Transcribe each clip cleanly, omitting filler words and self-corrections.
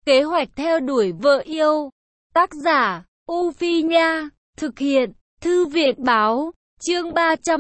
Kế hoạch theo đuổi vợ yêu. Tác giả, U Phi Nha. Thực hiện, Thư viện Báo. Chương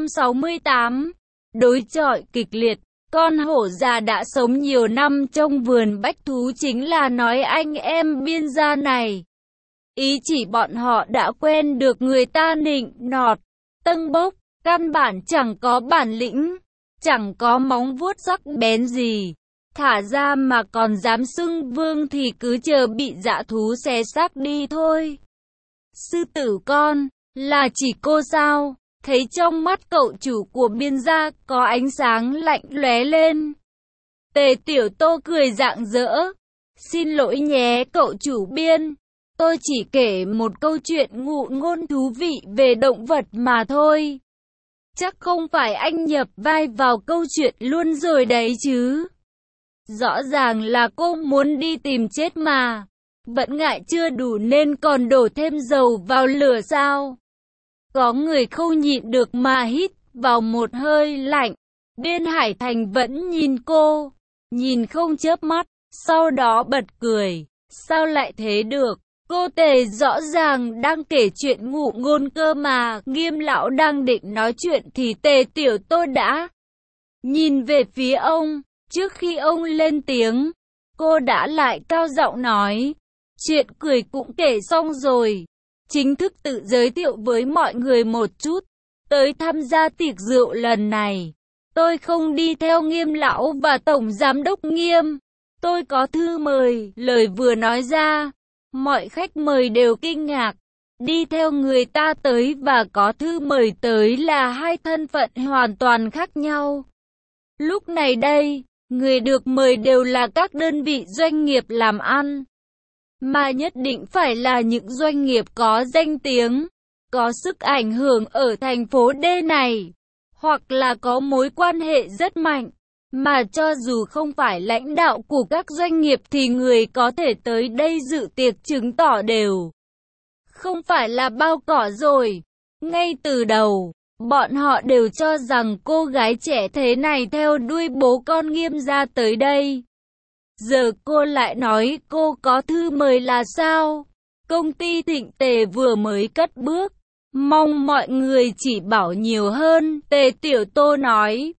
368. Đối chọi kịch liệt. Con hổ già đã sống nhiều năm trong vườn bách thú chính là nói anh em biên gia này. Ý chỉ bọn họ đã quen được người ta nịnh nọt, tâng bốc, căn bản chẳng có bản lĩnh, chẳng có móng vuốt sắc bén gì. Thả ra mà còn dám xưng vương thì cứ chờ bị dã thú xé xác đi thôi. Sư tử con, là chỉ cô sao? Thấy trong mắt cậu chủ của biên gia có ánh sáng lạnh lóe lên. Tề Tiểu Tô cười rạng rỡ. Xin lỗi nhé cậu chủ biên. Tôi chỉ kể một câu chuyện ngụ ngôn thú vị về động vật mà thôi. Chắc không phải anh nhập vai vào câu chuyện luôn rồi đấy chứ. Rõ ràng là cô muốn đi tìm chết mà. Vẫn ngại chưa đủ nên còn đổ thêm dầu vào lửa sao? Có người không nhịn được mà hít vào một hơi lạnh. Biên Hải Thành vẫn nhìn cô, nhìn không chớp mắt, sau đó bật cười. Sao lại thế được? Cô Tề rõ ràng đang kể chuyện ngụ ngôn cơ mà. Nghiêm lão đang định nói chuyện thì Tề Tiểu Tô đã nhìn về phía ông. Trước khi ông lên tiếng, cô đã lại cao giọng nói. Chuyện cười cũng kể xong rồi. Chính thức tự giới thiệu với mọi người một chút. Tới tham gia tiệc rượu lần này, tôi không đi theo Nghiêm lão và Tổng Giám đốc Nghiêm. Tôi có thư mời. Lời vừa nói ra, mọi khách mời đều kinh ngạc. Đi theo người ta tới và có thư mời tới là hai thân phận hoàn toàn khác nhau. Lúc này đây, người được mời đều là các đơn vị doanh nghiệp làm ăn. Mà nhất định phải là những doanh nghiệp có danh tiếng, có sức ảnh hưởng ở thành phố D này, hoặc là có mối quan hệ rất mạnh. Mà cho dù không phải lãnh đạo của các doanh nghiệp thì người có thể tới đây dự tiệc chứng tỏ đều không phải là bao cỏ rồi. Ngay từ đầu, bọn họ đều cho rằng cô gái trẻ thế này theo đuôi bố con Nghiêm gia tới đây. Giờ cô lại nói cô có thư mời là sao? Công ty Thịnh Tề vừa mới cất bước. Mong mọi người chỉ bảo nhiều hơn, Tề Tiểu Tô nói.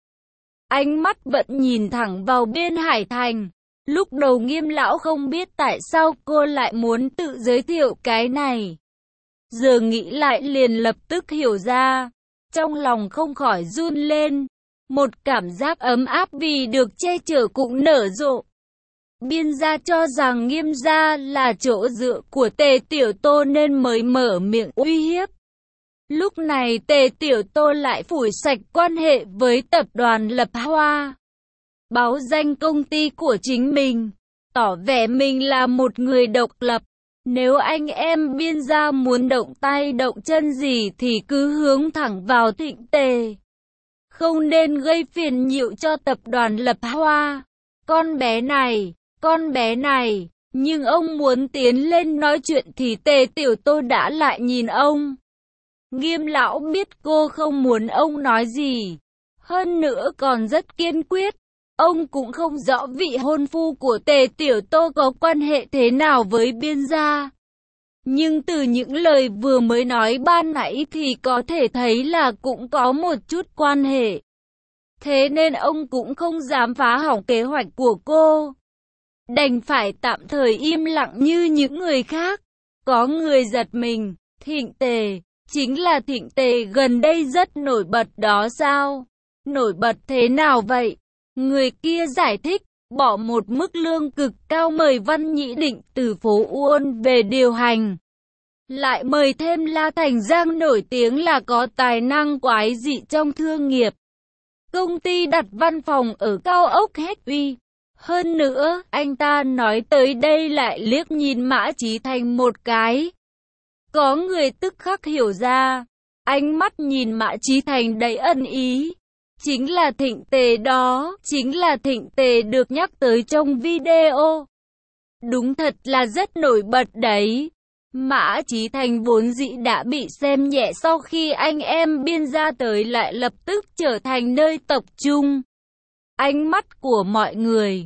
Ánh mắt vẫn nhìn thẳng vào Biên Hải Thành. Lúc đầu Nghiêm lão không biết tại sao cô lại muốn tự giới thiệu cái này. Giờ nghĩ lại liền lập tức hiểu ra. Trong lòng không khỏi run lên. Một cảm giác ấm áp vì được che chở cũng nở rộ. Biên gia cho rằng Nghiêm gia là chỗ dựa của Tề Tiểu Tô nên mới mở miệng uy hiếp. Lúc này Tề Tiểu Tô lại phủi sạch quan hệ với tập đoàn Lập Hoa, báo danh công ty của chính mình, tỏ vẻ mình là một người độc lập. Nếu anh em biên gia muốn động tay động chân gì thì cứ hướng thẳng vào Thịnh Tề. Không nên gây phiền nhiễu cho tập đoàn Lập Hoa. Con bé này, nhưng ông muốn tiến lên nói chuyện thì Tề Tiểu Tô đã lại nhìn ông. Nghiêm lão biết cô không muốn ông nói gì, hơn nữa còn rất kiên quyết. Ông cũng không rõ vị hôn phu của Tề Tiểu Tô có quan hệ thế nào với biên gia. Nhưng từ những lời vừa mới nói ban nãy thì có thể thấy là cũng có một chút quan hệ. Thế nên ông cũng không dám phá hỏng kế hoạch của cô. Đành phải tạm thời im lặng như những người khác. Có người giật mình, Thịnh Tề, chính là Thịnh Tề gần đây rất nổi bật đó sao? Nổi bật thế nào vậy? Người kia giải thích, bỏ một mức lương cực cao mời Văn Nhĩ Định từ phố Uôn về điều hành. Lại mời thêm La Thành Giang nổi tiếng là có tài năng quái dị trong thương nghiệp. Công ty đặt văn phòng ở cao ốc hết uy. Hơn nữa, anh ta nói tới đây lại liếc nhìn Mã Chí Thành một cái. Có người tức khắc hiểu ra, ánh mắt nhìn Mã Chí Thành đầy ẩn ý. Chính là Thịnh Tề đó, chính là Thịnh Tề được nhắc tới trong video. Đúng thật là rất nổi bật đấy. Mã Chí Thành vốn dĩ đã bị xem nhẹ sau khi anh em biên gia tới lại lập tức trở thành nơi tập trung ánh mắt của mọi người.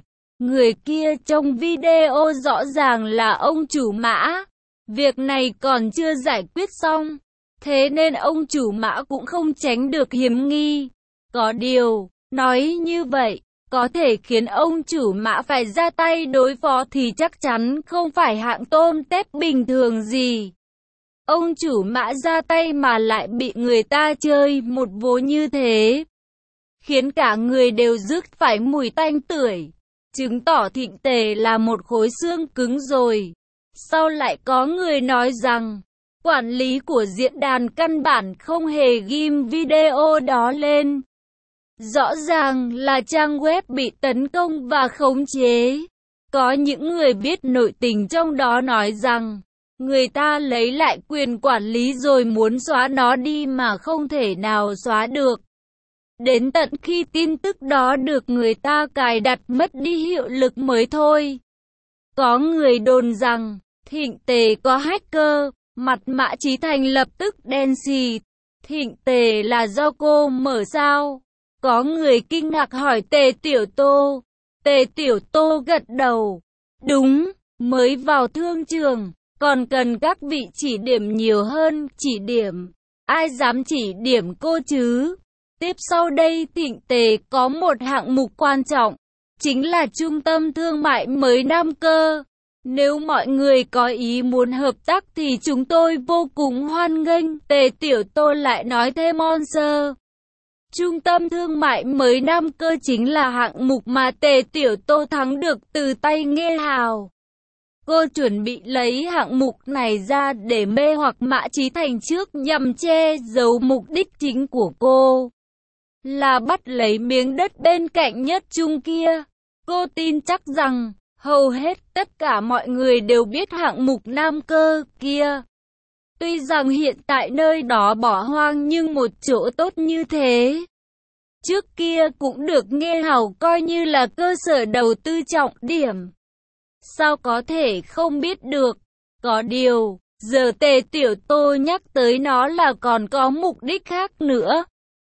Người kia trong video rõ ràng là ông chủ mã. Việc này còn chưa giải quyết xong, thế nên ông chủ mã cũng không tránh được hiểm nghi. Có điều, nói như vậy, có thể khiến ông chủ mã phải ra tay đối phó thì chắc chắn không phải hạng tôm tép bình thường gì. Ông chủ mã ra tay mà lại bị người ta chơi một vố như thế, khiến cả người đều rứt phải mùi tanh tưởi, chứng tỏ Thịnh Tề là một khối xương cứng rồi. Sau lại có người nói rằng, quản lý của diễn đàn căn bản không hề ghim video đó lên. Rõ ràng là trang web bị tấn công và khống chế. Có những người biết nội tình trong đó nói rằng, người ta lấy lại quyền quản lý rồi muốn xóa nó đi mà không thể nào xóa được. Đến tận khi tin tức đó được người ta cài đặt mất đi hiệu lực mới thôi. Có người đồn rằng, Thịnh Tề có hacker, mặt Mã Chí Thành lập tức đen xì. Thịnh Tề là do cô mở sao? Có người kinh ngạc hỏi Tề Tiểu Tô. Tề Tiểu Tô gật đầu. Đúng, mới vào thương trường, còn cần các vị chỉ điểm nhiều hơn. Chỉ điểm? Ai dám chỉ điểm cô chứ? Tiếp sau đây Thịnh Tề có một hạng mục quan trọng, chính là trung tâm thương mại mới Nam Cơ. Nếu mọi người có ý muốn hợp tác thì chúng tôi vô cùng hoan nghênh. Tề Tiểu Tô lại nói thêm sơ. Trung tâm thương mại mới Nam Cơ chính là hạng mục mà Tề Tiểu Tô thắng được từ tay Nghê Hào. Cô chuẩn bị lấy hạng mục này ra để mê hoặc Mã Chí Thành trước nhằm che giấu mục đích chính của cô, là bắt lấy miếng đất bên cạnh Nhất Trung kia. Cô tin chắc rằng, hầu hết tất cả mọi người đều biết hạng mục Nam Cơ kia. Tuy rằng hiện tại nơi đó bỏ hoang nhưng một chỗ tốt như thế, trước kia cũng được Nghê Hào coi như là cơ sở đầu tư trọng điểm. Sao có thể không biết được? Có điều, giờ Tề Tiểu Tô nhắc tới nó là còn có mục đích khác nữa.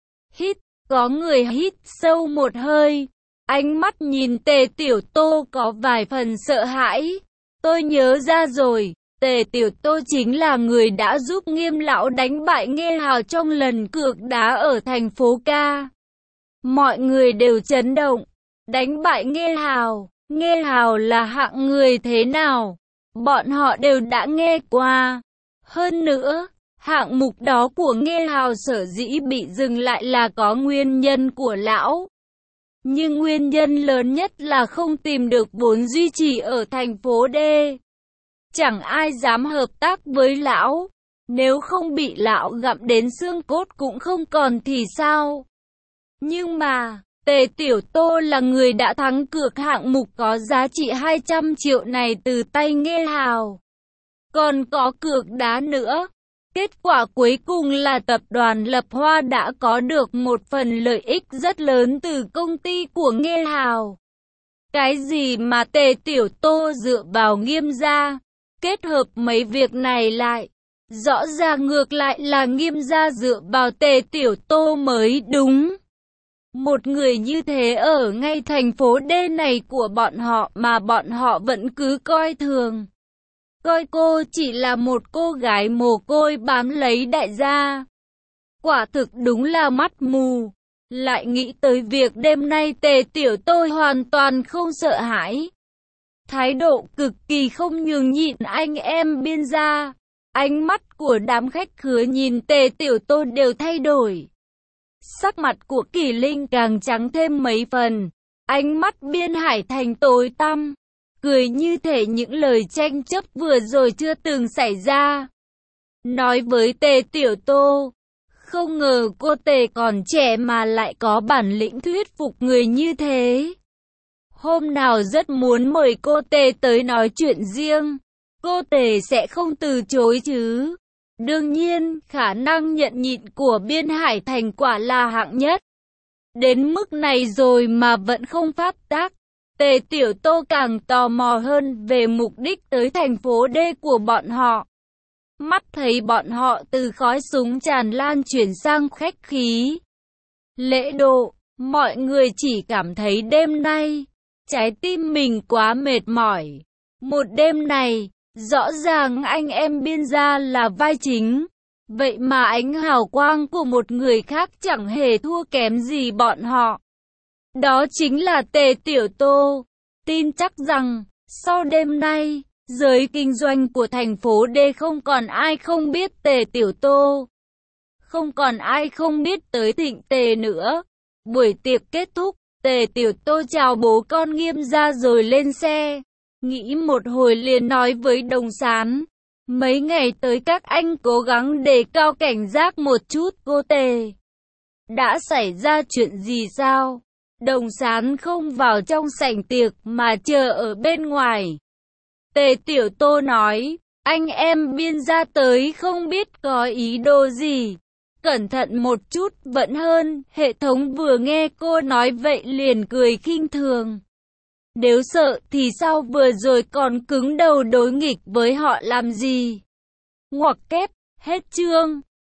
Có người hít sâu một hơi, ánh mắt nhìn Tề Tiểu Tô có vài phần sợ hãi. Tôi nhớ ra rồi, Tề Tiểu Tô chính là người đã giúp Nghiêm lão đánh bại Nghê Hào trong lần cược đá ở thành phố Ca. Mọi người đều chấn động. Đánh bại Nghê Hào? Nghê Hào là hạng người thế nào? Bọn họ đều đã nghe qua. Hơn nữa, hạng mục đó của Nghê Hào sở dĩ bị dừng lại là có nguyên nhân của lão. Nhưng nguyên nhân lớn nhất là không tìm được vốn duy trì ở thành phố D. Chẳng ai dám hợp tác với lão. Nếu không bị lão gặm đến xương cốt cũng không còn thì sao? Nhưng mà, Tề Tiểu Tô là người đã thắng cược hạng mục có giá trị 200 triệu này từ tay Nghê Hào. Còn có cược đá nữa. Kết quả cuối cùng là tập đoàn Lập Hoa đã có được một phần lợi ích rất lớn từ công ty của Nghê Hào. Cái gì mà Tề Tiểu Tô dựa vào Nghiêm gia, kết hợp mấy việc này lại, rõ ràng ngược lại là Nghiêm gia dựa vào Tề Tiểu Tô mới đúng. Một người như thế ở ngay thành phố D này của bọn họ mà bọn họ vẫn cứ coi thường. Coi cô chỉ là một cô gái mồ côi bám lấy đại gia. Quả thực đúng là mắt mù. Lại nghĩ tới việc đêm nay Tề Tiểu Tô hoàn toàn không sợ hãi. Thái độ cực kỳ không nhường nhịn anh em Biên gia. Ánh mắt của đám khách khứa nhìn Tề Tiểu Tô đều thay đổi. Sắc mặt của Kỳ Linh càng trắng thêm mấy phần. Ánh mắt Biên Hải Thành tối tăm, cười như thể những lời tranh chấp vừa rồi chưa từng xảy ra. Nói với Tề Tiểu Tô, không ngờ cô Tề còn trẻ mà lại có bản lĩnh thuyết phục người như thế. Hôm nào rất muốn mời cô Tề tới nói chuyện riêng, cô Tề sẽ không từ chối chứ. Đương nhiên, khả năng nhận nhịn của Biên Hải Thành quả là hạng nhất. Đến mức này rồi mà vẫn không pháp tác. Tề Tiểu Tô càng tò mò hơn về mục đích tới thành phố D của bọn họ. Mắt thấy bọn họ từ khói súng tràn lan chuyển sang khách khí, lễ độ, mọi người chỉ cảm thấy đêm nay trái tim mình quá mệt mỏi. Một đêm này, rõ ràng anh em Biên gia là vai chính. Vậy mà ánh hào quang của một người khác chẳng hề thua kém gì bọn họ. Đó chính là Tề Tiểu Tô. Tin chắc rằng, sau đêm nay, giới kinh doanh của thành phố D không còn ai không biết Tề Tiểu Tô. Không còn ai không biết tới Thịnh Tề nữa. Buổi tiệc kết thúc, Tề Tiểu Tô chào bố con Nghiêm gia rồi lên xe. Nghĩ một hồi liền nói với Đồng Sán. Mấy ngày tới các anh cố gắng đề cao cảnh giác một chút cô Tề. Đã xảy ra chuyện gì sao? Đồng Sán không vào trong sảnh tiệc mà chờ ở bên ngoài. Tề Tiểu Tô nói, anh em Biên gia tới không biết có ý đồ gì. Cẩn thận một chút vẫn hơn. Hệ thống vừa nghe cô nói vậy liền cười khinh thường. Nếu sợ thì sao vừa rồi còn cứng đầu đối nghịch với họ làm gì? Ngoặc kép, hết chương.